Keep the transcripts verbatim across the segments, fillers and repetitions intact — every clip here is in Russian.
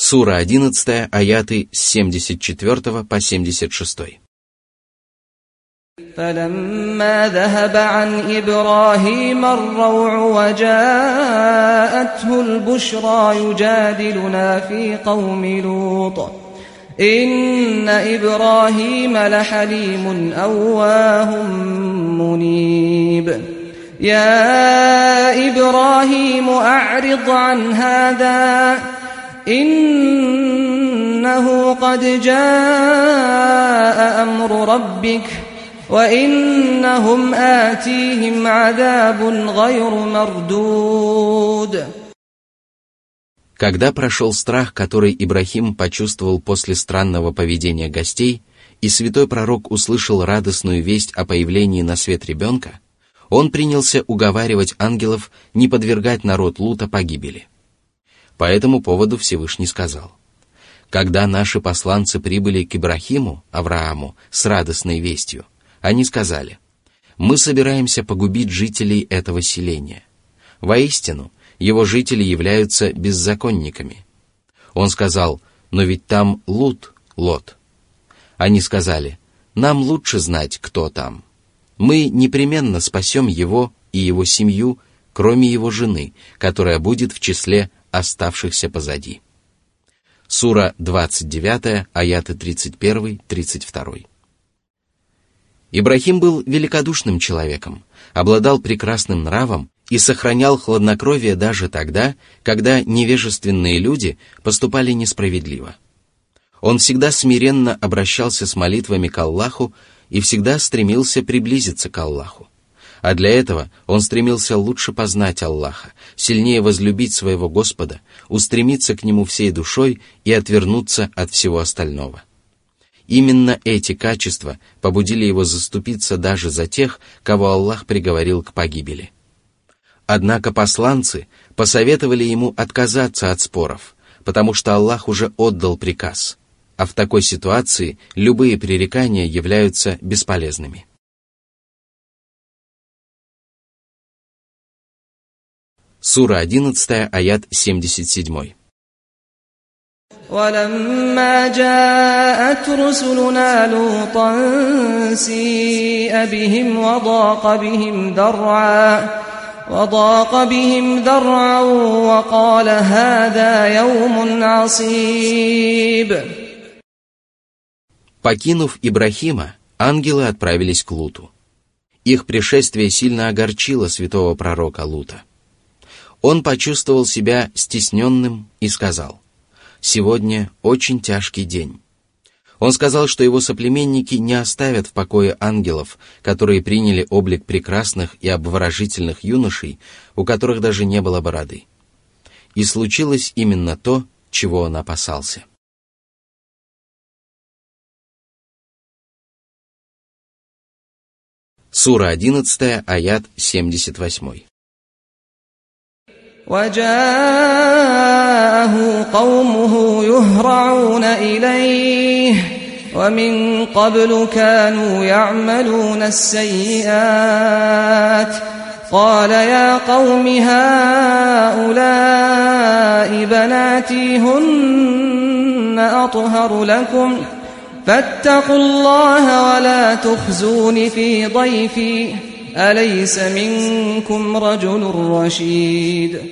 Сура одиннадцать, аяты с семьдесят четвёртого по семьдесят шесть. فلما ذهب عن إبراهيم الروع وجاءته البشرى يجادلنا في قوم لوط إن إبراهيم لحليم أواه منيب يا إبراهيم أعرض عن هذا إنه قد جاء أمر ربك وَإِنَّهُمْ آتِيهِمْ عَذَابٌ غَيْرُ مَرْدُودٍ. Когда прошел страх, который Ибрахим почувствовал после странного поведения гостей, и святой пророк услышал радостную весть о появлении на свет ребенка, он принялся уговаривать ангелов не подвергать народ Лута погибели. По этому поводу Всевышний сказал: «Когда наши посланцы прибыли к Ибрахиму, Аврааму, с радостной вестью, они сказали: мы собираемся погубить жителей этого селения. Воистину, его жители являются беззаконниками». Он сказал: но ведь там Лут, Лот. Они сказали: нам лучше знать, кто там. Мы непременно спасем его и его семью, кроме его жены, которая будет в числе оставшихся позади. Сура двадцать девять, аяты тридцать один тридцать два. Ибрахим был великодушным человеком, обладал прекрасным нравом и сохранял хладнокровие даже тогда, когда невежественные люди поступали несправедливо. Он всегда смиренно обращался с молитвами к Аллаху и всегда стремился приблизиться к Аллаху. А для этого он стремился лучше познать Аллаха, сильнее возлюбить своего Господа, устремиться к Нему всей душой и отвернуться от всего остального. Именно эти качества побудили его заступиться даже за тех, кого Аллах приговорил к погибели. Однако посланцы посоветовали ему отказаться от споров, потому что Аллах уже отдал приказ, а в такой ситуации любые пререкания являются бесполезными. Сура одиннадцать, аят семьдесят семь. ولما جاءت رسلنا لوطا سيء بهم وضاق بهم ذرعا وضاق بهم ذرعا وقال هذا يوم عصيب. Покинув Ибрахима, ангелы отправились к Луту. Их пришествие сильно огорчило святого пророка Лута. Он почувствовал себя стесненным и сказал: «Сегодня очень тяжкий день». Он сказал, что его соплеменники не оставят в покое ангелов, которые приняли облик прекрасных и обворожительных юношей, у которых даже не было бороды. И случилось именно то, чего он опасался. Сура одиннадцать, аят семьдесят восемь. وجاءه قومه يهرعون إليه ومن قبل كانوا يعملون السيئات قال يا قوم هؤلاء بناتي هن أطهر لكم فاتقوا الله ولا تخزون في ضيفي أليس منكم رجل رشيد.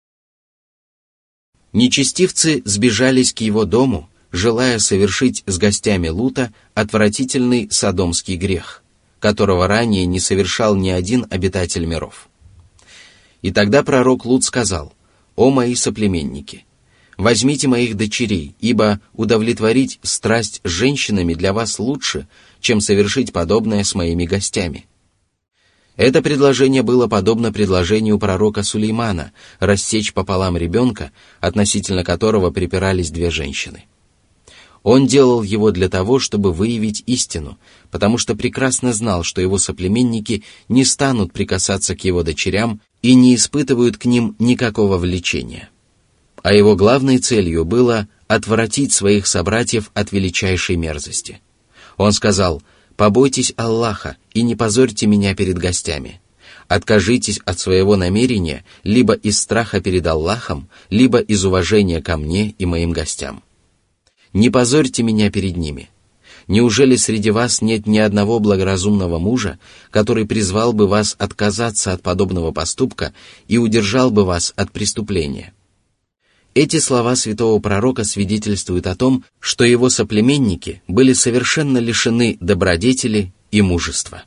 Нечестивцы сбежались к его дому, желая совершить с гостями Лута отвратительный содомский грех, которого ранее не совершал ни один обитатель миров. И тогда пророк Лут сказал: «О мои соплеменники, возьмите моих дочерей, ибо удовлетворить страсть с женщинами для вас лучше, чем совершить подобное с моими гостями». Это предложение было подобно предложению пророка Сулеймана рассечь пополам ребенка, относительно которого припирались две женщины. Он делал его для того, чтобы выявить истину, потому что прекрасно знал, что его соплеменники не станут прикасаться к его дочерям и не испытывают к ним никакого влечения. А его главной целью было отвратить своих собратьев от величайшей мерзости. Он сказал: «Побойтесь Аллаха и не позорьте меня перед гостями. Откажитесь от своего намерения либо из страха перед Аллахом, либо из уважения ко мне и моим гостям. Не позорьте меня перед ними. Неужели среди вас нет ни одного благоразумного мужа, который призвал бы вас отказаться от подобного поступка и удержал бы вас от преступления? Эти слова святого пророка свидетельствуют о том, что его соплеменники были совершенно лишены добродетели и мужества.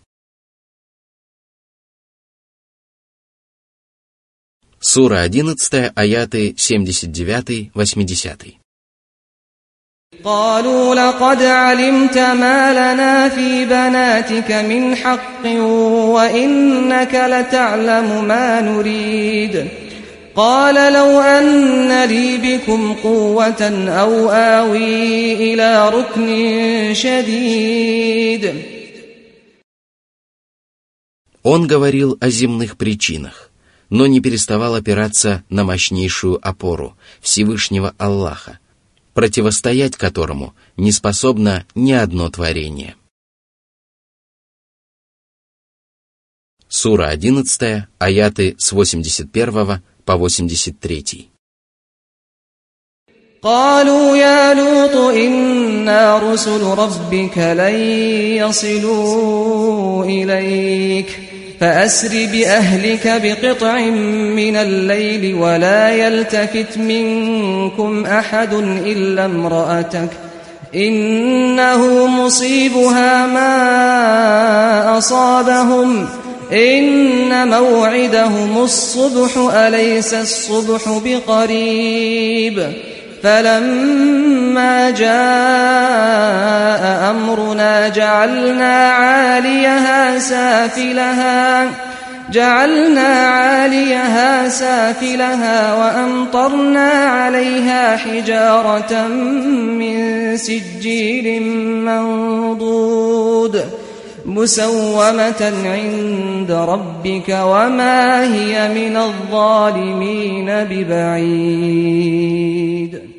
Сура одиннадцать, аяты семьдесят девять - восемьдесят. قالوا لقد علمت ما لنا في بناتك من حق وإنك لتعلم ما نريد قال لو أن لي بكم قوة أو آوي إلى ركن شديد. Он говорил о земных причинах, но не переставал опираться на мощнейшую опору Всевышнего Аллаха, противостоять которому не способно ни одно творение. Сура одиннадцать, аяты с восемьдесят первого по восемьдесят третий. قالوا يا لوط إنا رسل ربك لن يصلوا إليك فأسر بأهلك بقطع من الليل ولا يلتفت منكم أحد إلا امرأتك إنه مصيبها ما أصابهم إن موعدهم الصبح أليس الصبح بقريب فلما جاء أمرنا جعلنا عاليها سافلها جعلنا عاليها سافلها وأمطرنا عليها حجارة من سجيل منضود مسومة عند ربك وما هي من الظالمين ببعيد.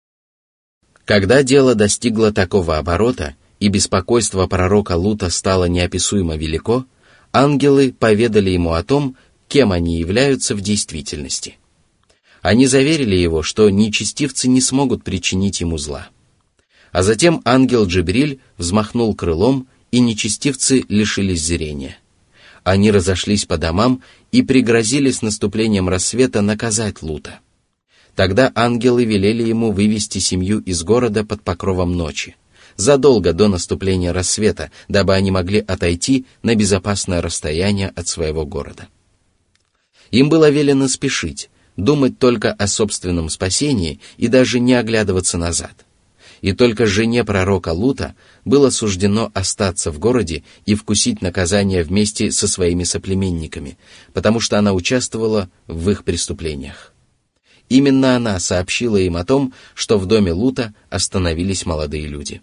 Когда дело достигло такого оборота, и беспокойство пророка Лута стало неописуемо велико, ангелы поведали ему о том, кем они являются в действительности. Они заверили его, что нечестивцы не смогут причинить ему зла. А затем ангел Джибриль взмахнул крылом, и нечестивцы лишились зрения. Они разошлись по домам и пригрозили с наступлением рассвета наказать Лута. Тогда ангелы велели ему вывести семью из города под покровом ночи, задолго до наступления рассвета, дабы они могли отойти на безопасное расстояние от своего города. Им было велено спешить, думать только о собственном спасении и даже не оглядываться назад. И только жене пророка Лута было суждено остаться в городе и вкусить наказание вместе со своими соплеменниками, потому что она участвовала в их преступлениях. Именно она сообщила им о том, что в доме Лута остановились молодые люди.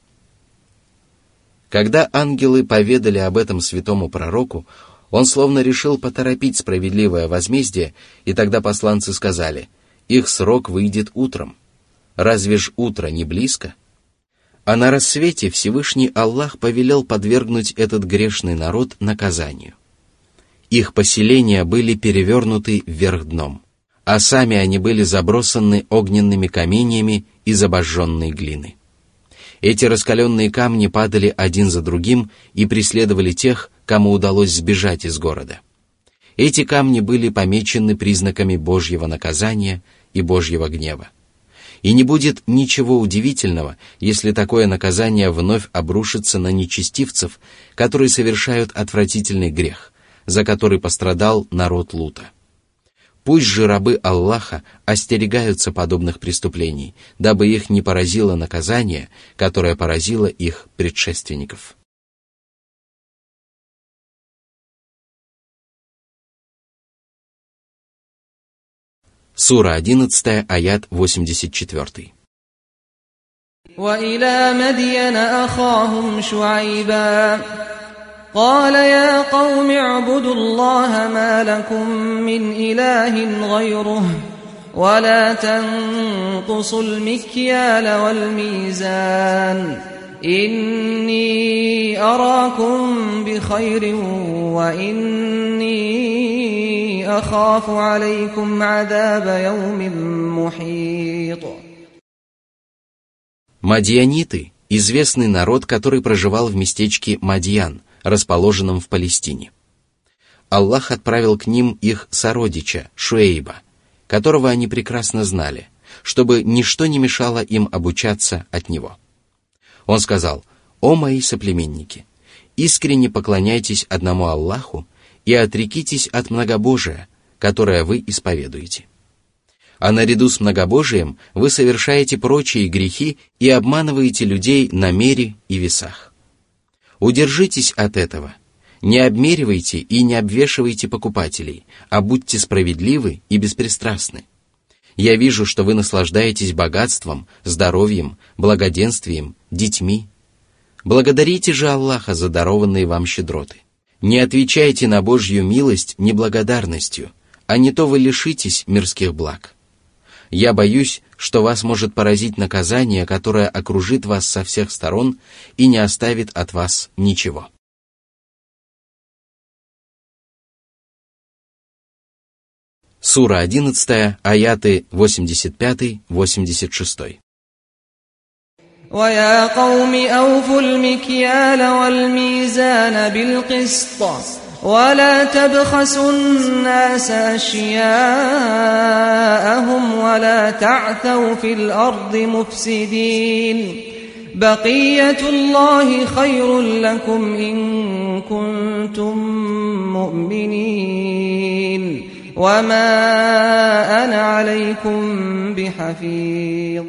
Когда ангелы поведали об этом святому пророку, он словно решил поторопить справедливое возмездие, и тогда посланцы сказали: «Их срок выйдет утром. Разве ж утро не близко?» А на рассвете Всевышний Аллах повелел подвергнуть этот грешный народ наказанию. Их поселения были перевернуты вверх дном, а сами они были забросаны огненными каменьями из обожженной глины. Эти раскаленные камни падали один за другим и преследовали тех, кому удалось сбежать из города. Эти камни были помечены признаками Божьего наказания и Божьего гнева. И не будет ничего удивительного, если такое наказание вновь обрушится на нечестивцев, которые совершают отвратительный грех, за который пострадал народ Лута. Пусть же рабы Аллаха остерегаются подобных преступлений, дабы их не поразило наказание, которое поразило их предшественников. Сура одиннадцать, аят восемьдесят четыре. وإلى مدين أخاهم شعيبا قال يا قوم اعبدوا الله ما لكم من إله غيره ولا تنقصوا المكيال والميزان إني أراكم بخير وإني إني أخاف عليكم عذاب يوم محيط. Мадьяниты – известный народ, который проживал в местечке Мадьян, расположенном в Палестине. Аллах отправил к ним их сородича, Шуэйба, которого они прекрасно знали, чтобы ничто не мешало им обучаться от него. Он сказал: «О мои соплеменники, искренне поклоняйтесь одному Аллаху и отрекитесь от многобожия, которое вы исповедуете. А наряду с многобожием вы совершаете прочие грехи и обманываете людей на мере и весах. Удержитесь от этого, не обмеривайте и не обвешивайте покупателей, а будьте справедливы и беспристрастны. Я вижу, что вы наслаждаетесь богатством, здоровьем, благоденствием, детьми. Благодарите же Аллаха за дарованные вам щедроты. Не отвечайте на Божью милость неблагодарностью, а не то вы лишитесь мирских благ. Я боюсь, что вас может поразить наказание, которое окружит вас со всех сторон и не оставит от вас ничего». Сура одиннадцатая, аяты восемьдесят пять — восемьдесят шесть. وَيَا قَوْمِ أَوْفُوا الْمِكْيَالَ وَالْمِيزَانَ بِالْقِسْطِ وَلَا تَبْخَسُوا النَّاسَ أَشْيَاءَهُمْ وَلَا تَعْثَوْا فِي الْأَرْضِ مُفْسِدِينَ بَقِيَّةُ اللَّهِ خَيْرٌ لَكُمْ إِن كُنتُم مُّؤْمِنِينَ وَمَا أَنَا عَلَيْكُمْ بِحَفِيظٍ.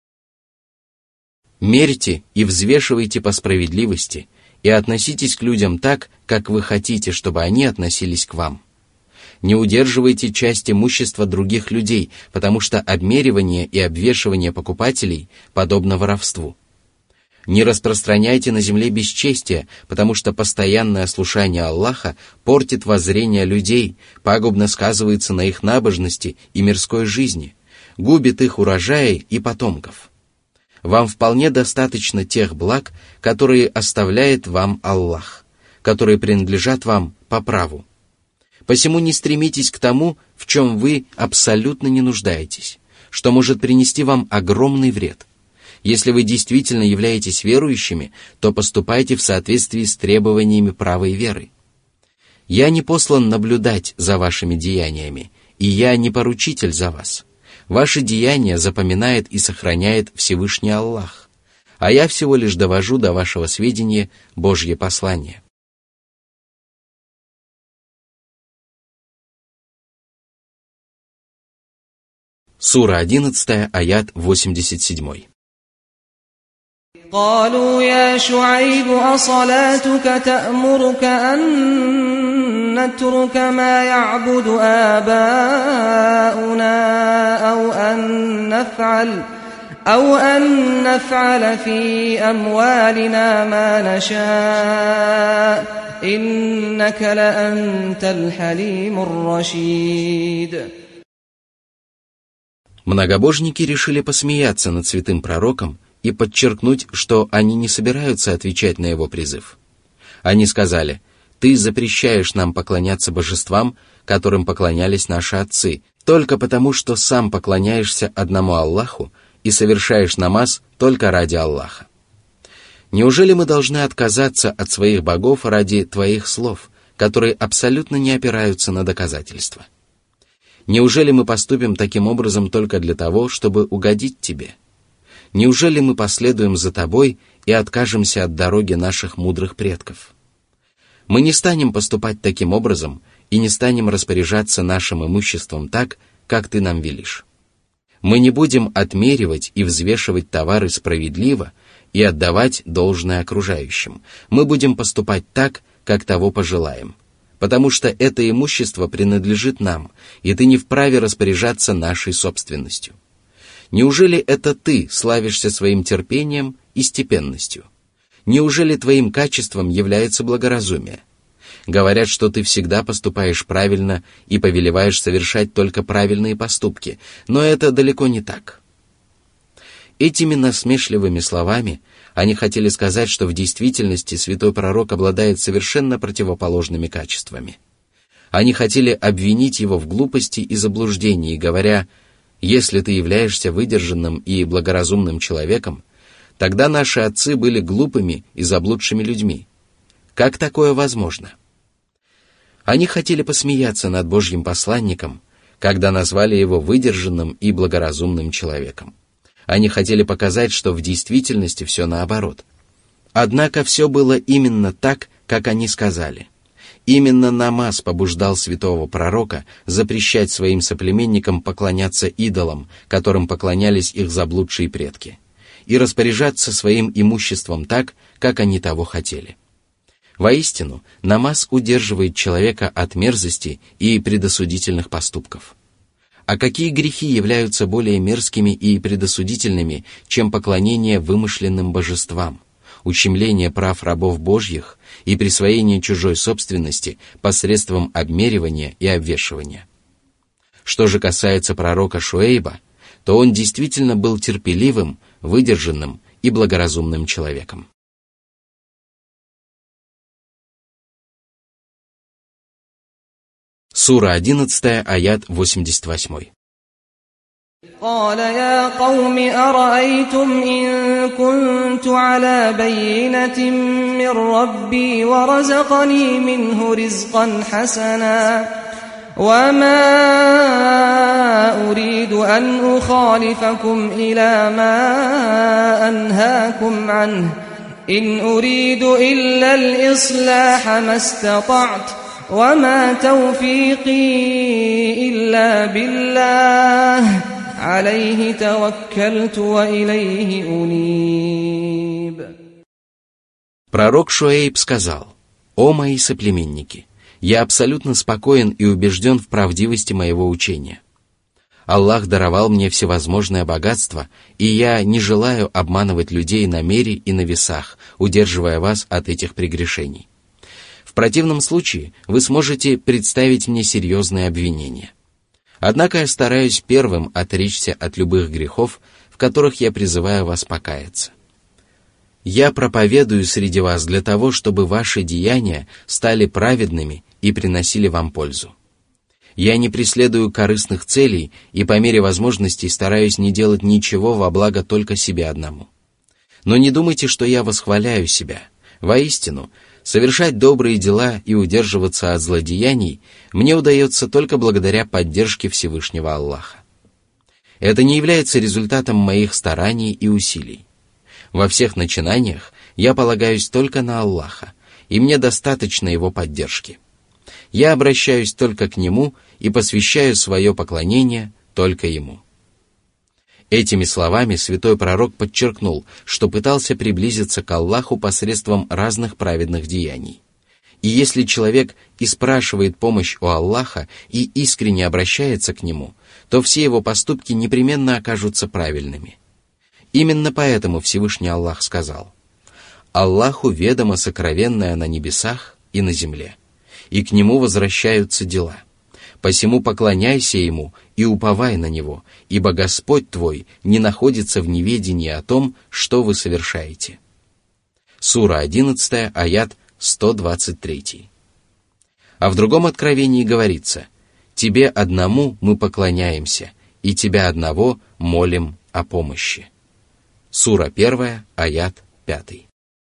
Мерьте и взвешивайте по справедливости и относитесь к людям так, как вы хотите, чтобы они относились к вам. Не удерживайте часть имущества других людей, потому что обмеривание и обвешивание покупателей подобно воровству. Не распространяйте на земле бесчестие, потому что постоянное слушание Аллаха портит воззрение людей, пагубно сказывается на их набожности и мирской жизни, губит их урожаи и потомков. Вам вполне достаточно тех благ, которые оставляет вам Аллах, которые принадлежат вам по праву. Посему не стремитесь к тому, в чем вы абсолютно не нуждаетесь, что может принести вам огромный вред. Если вы действительно являетесь верующими, то поступайте в соответствии с требованиями правой веры. Я не послан наблюдать за вашими деяниями, и я не поручитель за вас. Ваши деяния запоминает и сохраняет Всевышний Аллах, а я всего лишь довожу до вашего сведения Божье послание. Сура одиннадцатая, аят восемьдесят семь. قالوا يا شعيب أصلاتك تأمرك أن نترك ما يعبد آباؤنا أو أن نفعل أو أن نفعل في أموالنا ما نشاء إنك لأنت الحليم الرشيد. Многобожники решили посмеяться над святым пророком и подчеркнуть, что они не собираются отвечать на его призыв. Они сказали: «Ты запрещаешь нам поклоняться божествам, которым поклонялись наши отцы, только потому, что сам поклоняешься одному Аллаху и совершаешь намаз только ради Аллаха. Неужели мы должны отказаться от своих богов ради твоих слов, которые абсолютно не опираются на доказательства? Неужели мы поступим таким образом только для того, чтобы угодить тебе? Неужели мы последуем за тобой и откажемся от дороги наших мудрых предков? Мы не станем поступать таким образом и не станем распоряжаться нашим имуществом так, как ты нам велишь. Мы не будем отмеривать и взвешивать товары справедливо и отдавать должное окружающим. Мы будем поступать так, как того пожелаем, потому что это имущество принадлежит нам, и ты не вправе распоряжаться нашей собственностью. Неужели это ты славишься своим терпением и степенностью? Неужели твоим качеством является благоразумие? Говорят, что ты всегда поступаешь правильно и повелеваешь совершать только правильные поступки, но это далеко не так». Этими насмешливыми словами они хотели сказать, что в действительности святой пророк обладает совершенно противоположными качествами. Они хотели обвинить его в глупости и заблуждении, говоря: «Если ты являешься выдержанным и благоразумным человеком, тогда наши отцы были глупыми и заблудшими людьми. Как такое возможно?» Они хотели посмеяться над Божьим посланником, когда назвали его выдержанным и благоразумным человеком. Они хотели показать, что в действительности все наоборот. Однако все было именно так, как они сказали. Именно намаз побуждал святого пророка запрещать своим соплеменникам поклоняться идолам, которым поклонялись их заблудшие предки, и распоряжаться своим имуществом так, как они того хотели. Воистину, намаз удерживает человека от мерзости и предосудительных поступков. А какие грехи являются более мерзкими и предосудительными, чем поклонение вымышленным божествам, ущемление прав рабов Божьих и присвоение чужой собственности посредством обмеривания и обвешивания? Что же касается пророка Шуэйба, то он действительно был терпеливым, выдержанным и благоразумным человеком. Сура одиннадцатая, аят восемьдесят восемь. قال يا قوم أرأيتم إن كنت على بينة من ربي ورزقني منه رزقا حسنا وما أريد أن أخالفكم إلى ما أنهاكم عنه إن أريد إلا الإصلاح ما استطعت وما توفيقي إلا بالله عليه توكلت وإليه أنيب. Пророк Шуэйб сказал: «О мои соплеменники, я абсолютно спокоен и убежден в правдивости моего учения. Аллах даровал мне всевозможное богатство, и я не желаю обманывать людей на мере и на весах, удерживая вас от этих прегрешений. В противном случае вы сможете представить мне серьезные обвинения. Однако я стараюсь первым отречься от любых грехов, в которых я призываю вас покаяться. Я проповедую среди вас для того, чтобы ваши деяния стали праведными и приносили вам пользу. Я не преследую корыстных целей и по мере возможностей стараюсь не делать ничего во благо только себе одному. Но не думайте, что я восхваляю себя. Воистину, совершать добрые дела и удерживаться от злодеяний мне удается только благодаря поддержке Всевышнего Аллаха. Это не является результатом моих стараний и усилий. Во всех начинаниях я полагаюсь только на Аллаха, и мне достаточно Его поддержки. Я обращаюсь только к Нему и посвящаю свое поклонение только Ему». Этими словами святой пророк подчеркнул, что пытался приблизиться к Аллаху посредством разных праведных деяний. И если человек и спрашивает помощь у Аллаха и искренне обращается к Нему, то все его поступки непременно окажутся правильными. Именно поэтому Всевышний Аллах сказал: «Аллаху ведомо сокровенное на небесах и на земле, и к Нему возвращаются дела. Посему поклоняйся Ему и уповай на Него, ибо Господь твой не находится в неведении о том, что вы совершаете». Сура одиннадцатая, аят сто двадцать три. А в другом откровении говорится: «Тебе одному мы поклоняемся, и Тебя одного молим о помощи». Сура первая, аят пятый.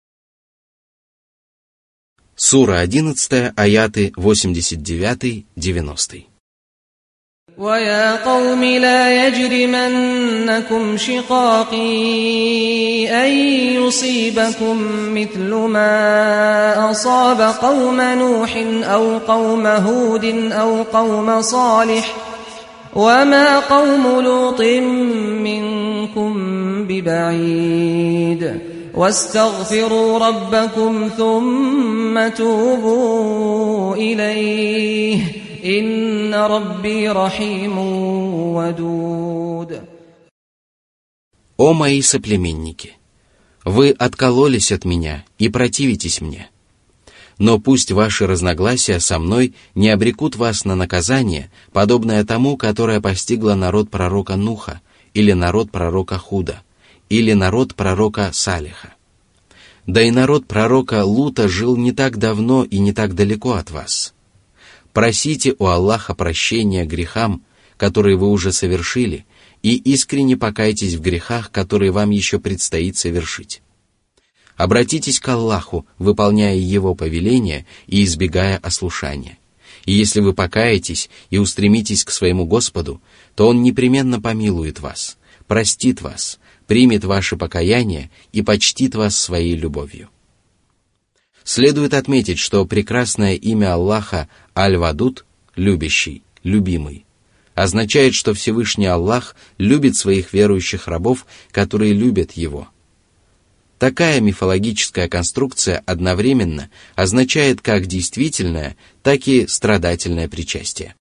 Сура одиннадцатая, аяты восемьдесят девять девяносто. وَيَا قَوْمِ لَا يَجْرِمَنَّكُمْ شِقَاقِي أَن يُصِيبَكُم مِّثْلُ مَا أَصَابَ قَوْمَ نُوحٍ أَوْ قَوْمَ هُودٍ أَوْ قَوْمَ صَالِحٍ وَمَا قَوْمُ لُوطٍ مِّنكُم بِبَعِيدٍ وَاسْتَغْفِرُوا رَبَّكُمْ ثُمَّ تُوبُوا إِلَيْهِ إِنَّ رَبِّي رَحِيمٌ وَدُودٌ. «О мои соплеменники! Вы откололись от меня и противитесь мне. Но пусть ваши разногласия со мной не обрекут вас на наказание, подобное тому, которое постигло народ пророка Нуха, или народ пророка Худа, или народ пророка Салиха. Да и народ пророка Лута жил не так давно и не так далеко от вас. Просите у Аллаха прощения грехам, которые вы уже совершили, и искренне покайтесь в грехах, которые вам еще предстоит совершить. Обратитесь к Аллаху, выполняя Его повеления и избегая ослушания. И если вы покаетесь и устремитесь к своему Господу, то Он непременно помилует вас, простит вас, примет ваше покаяние и почтит вас своей любовью. Следует отметить, что прекрасное имя Аллаха Аль-Вадуд, любящий, любимый, означает, что Всевышний Аллах любит своих верующих рабов, которые любят Его. Такая мифологическая конструкция одновременно означает как действительное, так и страдательное причастие.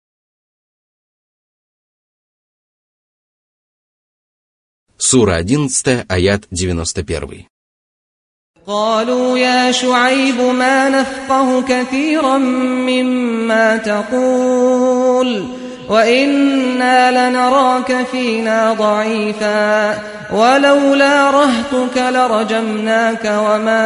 Сура одиннадцать, аят девяносто один. قالوا يا شعيب ما نفقه كثيرا مما تقول وإنا لنراك فينا ضعيفا ولولا رهطك لرجمناك وما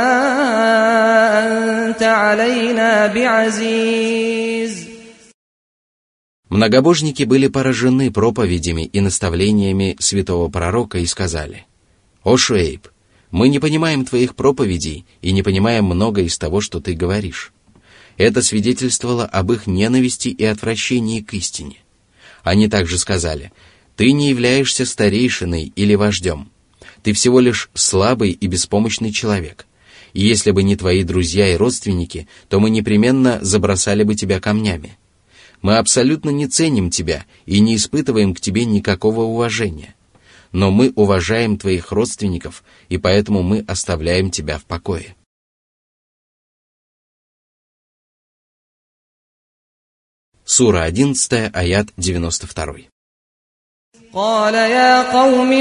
أنت علينا بعزيز. Многобожники были поражены проповедями и наставлениями святого пророка и сказали: «О Шуэйб, мы не понимаем твоих проповедей и не понимаем много из того, что ты говоришь». Это свидетельствовало об их ненависти и отвращении к истине. Они также сказали: «Ты не являешься старейшиной или вождем. Ты всего лишь слабый и беспомощный человек. И если бы не твои друзья и родственники, то мы непременно забросали бы тебя камнями. Мы абсолютно не ценим тебя и не испытываем к тебе никакого уважения. Но мы уважаем твоих родственников, и поэтому мы оставляем тебя в покое». Сура одиннадцать, аят девяносто два. قال يا قوم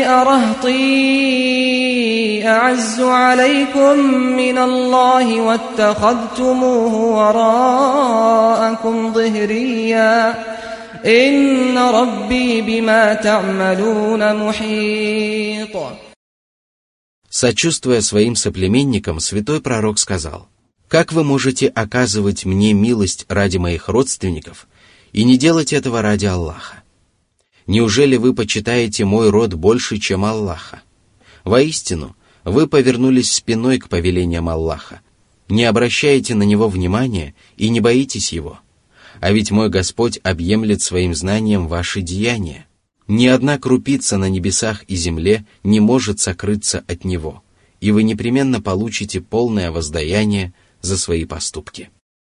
أرهطي أعز عليكم من الله واتخذتموه وراءكم ظهريا إن ربي بما تعملون محيط. Сочувствуя своим соплеменникам, святой пророк сказал: «Как вы можете оказывать мне милость ради моих родственников и не делать этого ради Аллаха? Неужели вы почитаете мой род больше, чем Аллаха? Воистину, вы повернулись спиной к повелениям Аллаха, не обращаете на него внимания и не боитесь его. А ведь мой Господь объемлет своим знанием ваши деяния. Ни одна крупица на небесах и земле не может сокрыться от него, и вы непременно получите полное воздаяние за свои поступки».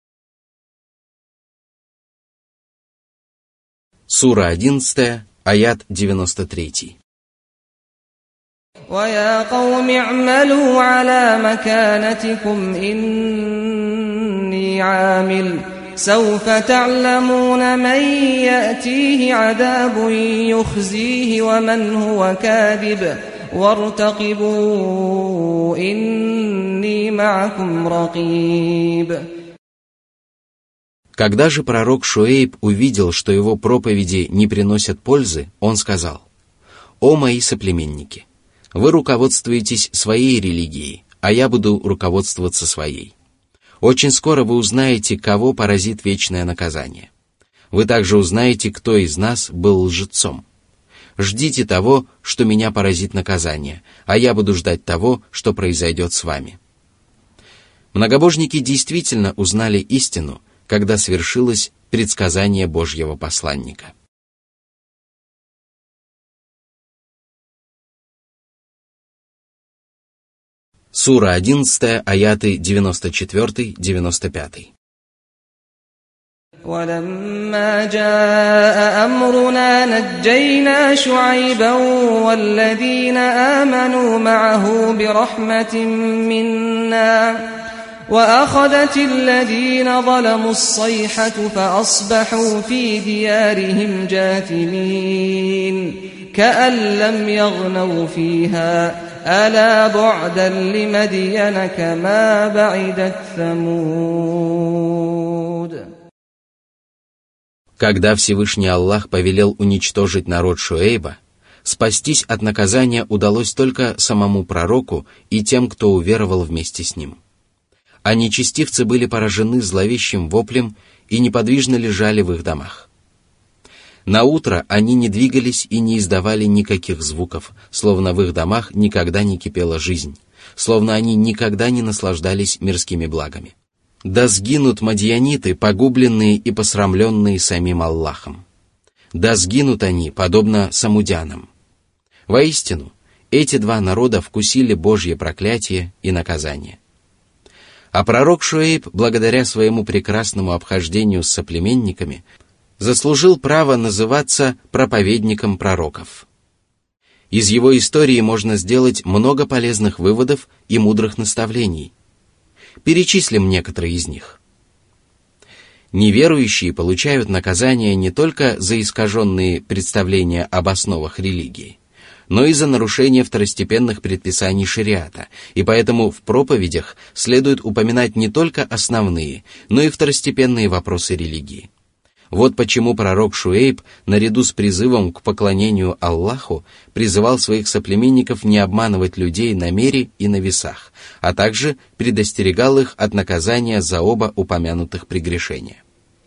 Сура одиннадцать, аят девяносто три. وَيَا قَوْمِ اعْمَلُوا عَلَى مَكَانَتِكُمْ إِنِّي عَامِلٌ سَوْفَ تَعْلَمُونَ مَنْ يَأْتِيهِ عَذَابٌ يُخْزِيهِ وَمَنْ هُوَ كَاذِبٌ وَارْتَقِبُوا إِنِّي مَعَكُمْ رَقِيبٌ. Когда же пророк Шуэйб увидел, что его проповеди не приносят пользы, он сказал: «О мои соплеменники, вы руководствуетесь своей религией, а я буду руководствоваться своей. Очень скоро вы узнаете, кого поразит вечное наказание. Вы также узнаете, кто из нас был лжецом. Ждите того, что меня поразит наказание, а я буду ждать того, что произойдет с вами». Многобожники действительно узнали истину, когда свершилось предсказание Божьего посланника. Сура одиннадцать, аяты девяносто четыре - девяносто пять. ولما جاء أمرنا نجينا شعيبا والذين آمنوا معه برحمة منا وأخذت الذين ظلموا الصيحة فأصبحوا في ديارهم جاثمين كأن لم يغنوا فيها ألا بعدا لمدين كما بعدت ثمود. Когда Всевышний Аллах повелел уничтожить народ Шуэйба, спастись от наказания удалось только самому пророку и тем, кто уверовал вместе с ним. а нечестивцы были поражены зловещим воплем и неподвижно лежали в их домах. Наутро они не двигались и не издавали никаких звуков, словно в их домах никогда не кипела жизнь, словно они никогда не наслаждались мирскими благами. Да сгинут мадьяниты, погубленные и посрамленные самим Аллахом. Да сгинут они, подобно самудянам. Воистину, эти два народа вкусили Божье проклятие и наказание. А пророк Шуэйб, благодаря своему прекрасному обхождению с соплеменниками, заслужил право называться проповедником пророков. Из его истории можно сделать много полезных выводов и мудрых наставлений. Перечислим некоторые из них. Неверующие получают наказание не только за искаженные представления об основах религии, но и за нарушение второстепенных предписаний шариата, и поэтому в проповедях следует упоминать не только основные, но и второстепенные вопросы религии. Вот почему пророк Шуэйб, наряду с призывом к поклонению Аллаху, призывал своих соплеменников не обманывать людей на мере и на весах, а также предостерегал их от наказания за оба упомянутых прегрешения.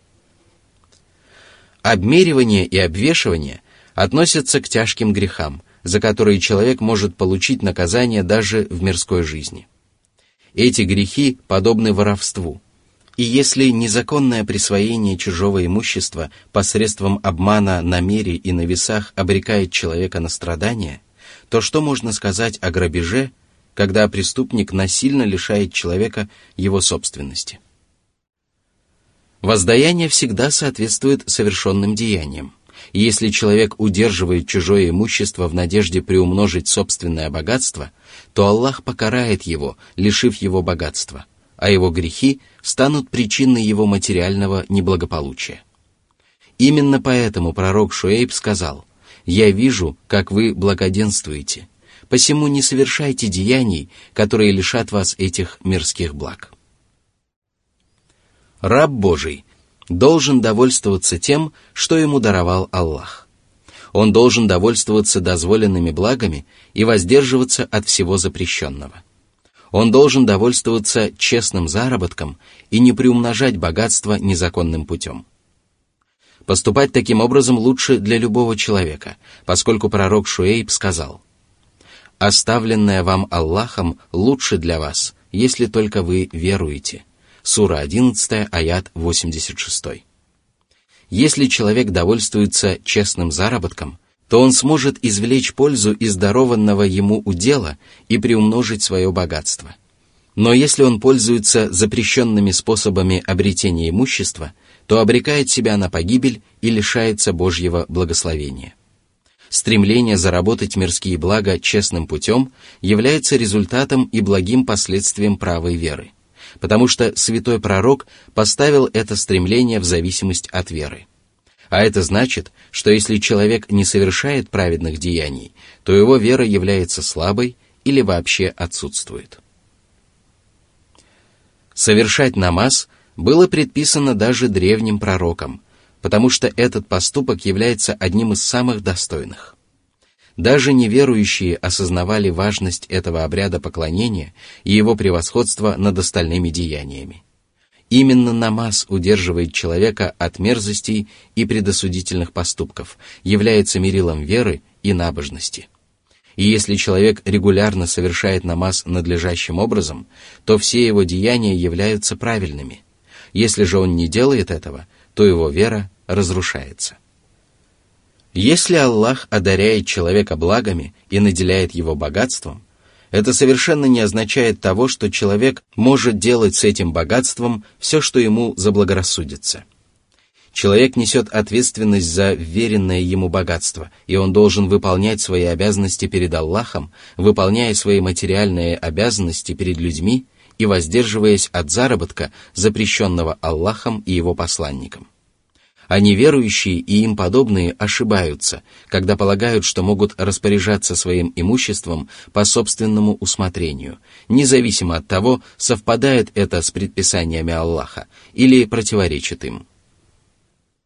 Обмеривание и обвешивание относятся к тяжким грехам, за которые человек может получить наказание даже в мирской жизни. Эти грехи подобны воровству. И если незаконное присвоение чужого имущества посредством обмана на мере и на весах обрекает человека на страдания, то что можно сказать о грабеже, когда преступник насильно лишает человека его собственности? Воздаяние всегда соответствует совершенным деяниям. И если человек удерживает чужое имущество в надежде приумножить собственное богатство, то Аллах покарает его, лишив его богатства, а его грехи станут причиной его материального неблагополучия. Именно поэтому пророк Шуэйб сказал: «Я вижу, как вы благоденствуете, посему не совершайте деяний, которые лишат вас этих мирских благ». Раб Божий должен довольствоваться тем, что ему даровал Аллах. Он должен довольствоваться дозволенными благами и воздерживаться от всего запрещенного. Он должен довольствоваться честным заработком и не приумножать богатство незаконным путем. Поступать таким образом лучше для любого человека, поскольку пророк Шуэйб сказал: «Оставленное вам Аллахом лучше для вас, если только вы веруете». Сура одиннадцатая, аят восемьдесят шесть. Если человек довольствуется честным заработком, то он сможет извлечь пользу из дарованного ему удела и приумножить свое богатство. Но если он пользуется запрещенными способами обретения имущества, то обрекает себя на погибель и лишается Божьего благословения. Стремление заработать мирские блага честным путем является результатом и благим последствием правой веры, потому что святой пророк поставил это стремление в зависимость от веры. А это значит, что если человек не совершает праведных деяний, то его вера является слабой или вообще отсутствует. Совершать намаз было предписано даже древним пророкам, потому что этот поступок является одним из самых достойных. Даже неверующие осознавали важность этого обряда поклонения и его превосходство над остальными деяниями. Именно намаз удерживает человека от мерзостей и предосудительных поступков, является мерилом веры и набожности. И если человек регулярно совершает намаз надлежащим образом, то все его деяния являются правильными. Если же он не делает этого, то его вера разрушается. Если Аллах одаряет человека благами и наделяет его богатством, это совершенно не означает того, что человек может делать с этим богатством все, что ему заблагорассудится. Человек несет ответственность за вверенное ему богатство, и он должен выполнять свои обязанности перед Аллахом, выполняя свои материальные обязанности перед людьми и воздерживаясь от заработка, запрещенного Аллахом и его посланником. А неверующие и им подобные ошибаются, когда полагают, что могут распоряжаться своим имуществом по собственному усмотрению, независимо от того, совпадает это с предписаниями Аллаха или противоречит им.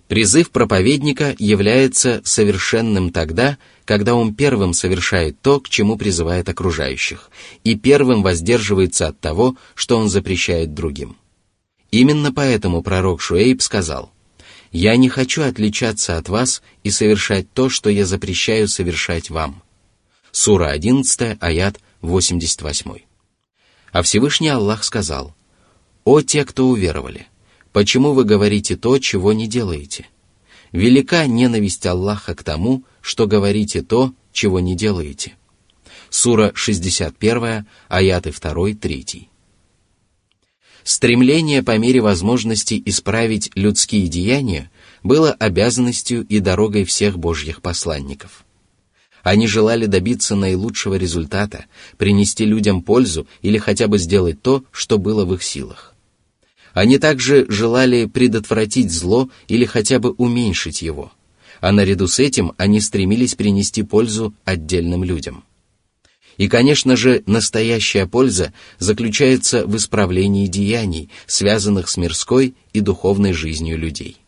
Призыв проповедника является совершенным тогда, когда он первым совершает то, к чему призывает окружающих, и первым воздерживается от того, что он запрещает другим. Именно поэтому пророк Шуэйб сказал: «Я не хочу отличаться от вас и совершать то, что я запрещаю совершать вам». Сура одиннадцать, аят восемьдесят восемь. А Всевышний Аллах сказал: «О те, кто уверовали! Почему вы говорите то, чего не делаете? Велика ненависть Аллаха к тому, что говорите то, чего не делаете». Сура шестьдесят один, аяты два, три. Стремление по мере возможности исправить людские деяния было обязанностью и дорогой всех Божьих посланников. Они желали добиться наилучшего результата, принести людям пользу или хотя бы сделать то, что было в их силах. Они также желали предотвратить зло или хотя бы уменьшить его, а наряду с этим они стремились принести пользу отдельным людям. И, конечно же, настоящая польза заключается в исправлении деяний, связанных с мирской и духовной жизнью людей.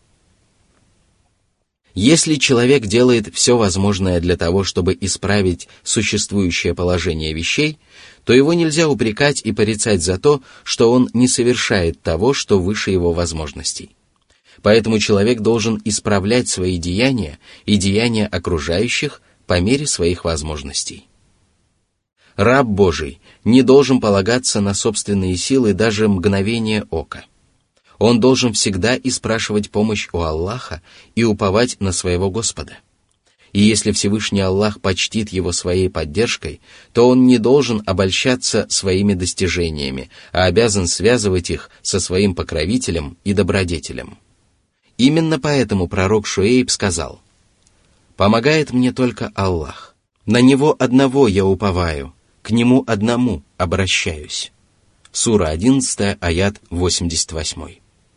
Если человек делает все возможное для того, чтобы исправить существующее положение вещей, то его нельзя упрекать и порицать за то, что он не совершает того, что выше его возможностей. Поэтому человек должен исправлять свои деяния и деяния окружающих по мере своих возможностей. Раб Божий не должен полагаться на собственные силы даже мгновение ока. Он должен всегда испрашивать помощь у Аллаха и уповать на своего Господа. И если Всевышний Аллах почтит его своей поддержкой, то он не должен обольщаться своими достижениями, а обязан связывать их со своим покровителем и добродетелем. Именно поэтому пророк Шуэйб сказал: «Помогает мне только Аллах. На Него одного я уповаю, к Нему одному обращаюсь». Сура одиннадцать, аят восемьдесят восемь.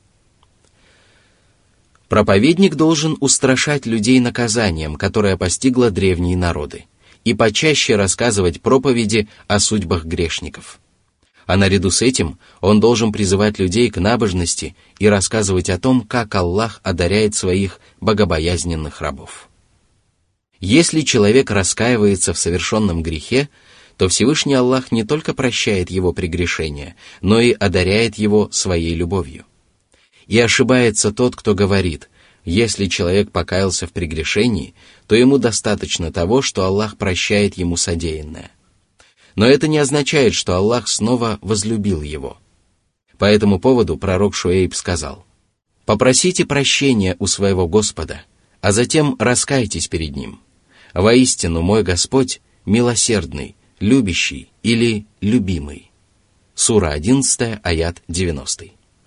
Проповедник должен устрашать людей наказанием, которое постигло древние народы, и почаще рассказывать проповеди о судьбах грешников. А наряду с этим он должен призывать людей к набожности и рассказывать о том, как Аллах одаряет своих богобоязненных рабов. Если человек раскаивается в совершенном грехе, то Всевышний Аллах не только прощает его прегрешения, но и одаряет его своей любовью. И ошибается тот, кто говорит: если человек покаялся в прегрешении, то ему достаточно того, что Аллах прощает ему содеянное. Но это не означает, что Аллах снова возлюбил его. По этому поводу пророк Шуэйб сказал: «Попросите прощения у своего Господа, а затем раскайтесь перед Ним. Воистину, мой Господь милосердный, любящий или любимый». Сура одиннадцать, аят девяностый.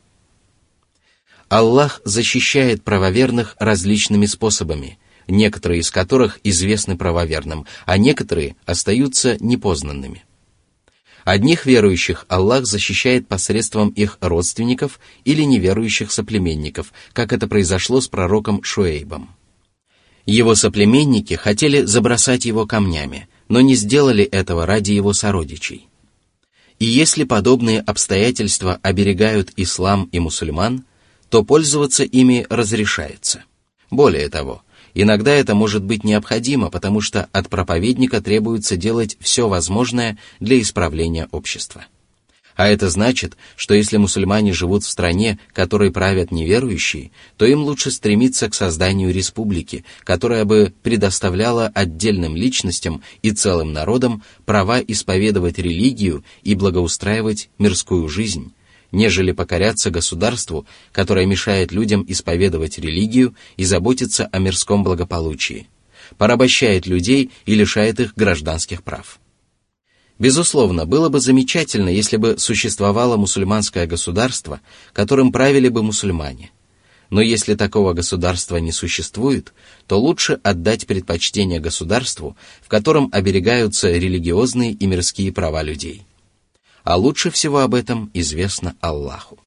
Аллах защищает правоверных различными способами, некоторые из которых известны правоверным, а некоторые остаются непознанными. Одних верующих Аллах защищает посредством их родственников или неверующих соплеменников, как это произошло с пророком Шуэйбом. Его соплеменники хотели забросать его камнями, но не сделали этого ради его сородичей. И если подобные обстоятельства оберегают ислам и мусульман, то пользоваться ими разрешается. Более того, иногда это может быть необходимо, потому что от проповедника требуется делать все возможное для исправления общества. А это значит, что если мусульмане живут в стране, которой правят неверующие, то им лучше стремиться к созданию республики, которая бы предоставляла отдельным личностям и целым народам права исповедовать религию и благоустраивать мирскую жизнь, нежели покоряться государству, которое мешает людям исповедовать религию и заботиться о мирском благополучии, порабощает людей и лишает их гражданских прав. Безусловно, было бы замечательно, если бы существовало мусульманское государство, которым правили бы мусульмане. Но если такого государства не существует, то лучше отдать предпочтение государству, в котором оберегаются религиозные и мирские права людей. А лучше всего об этом известно Аллаху.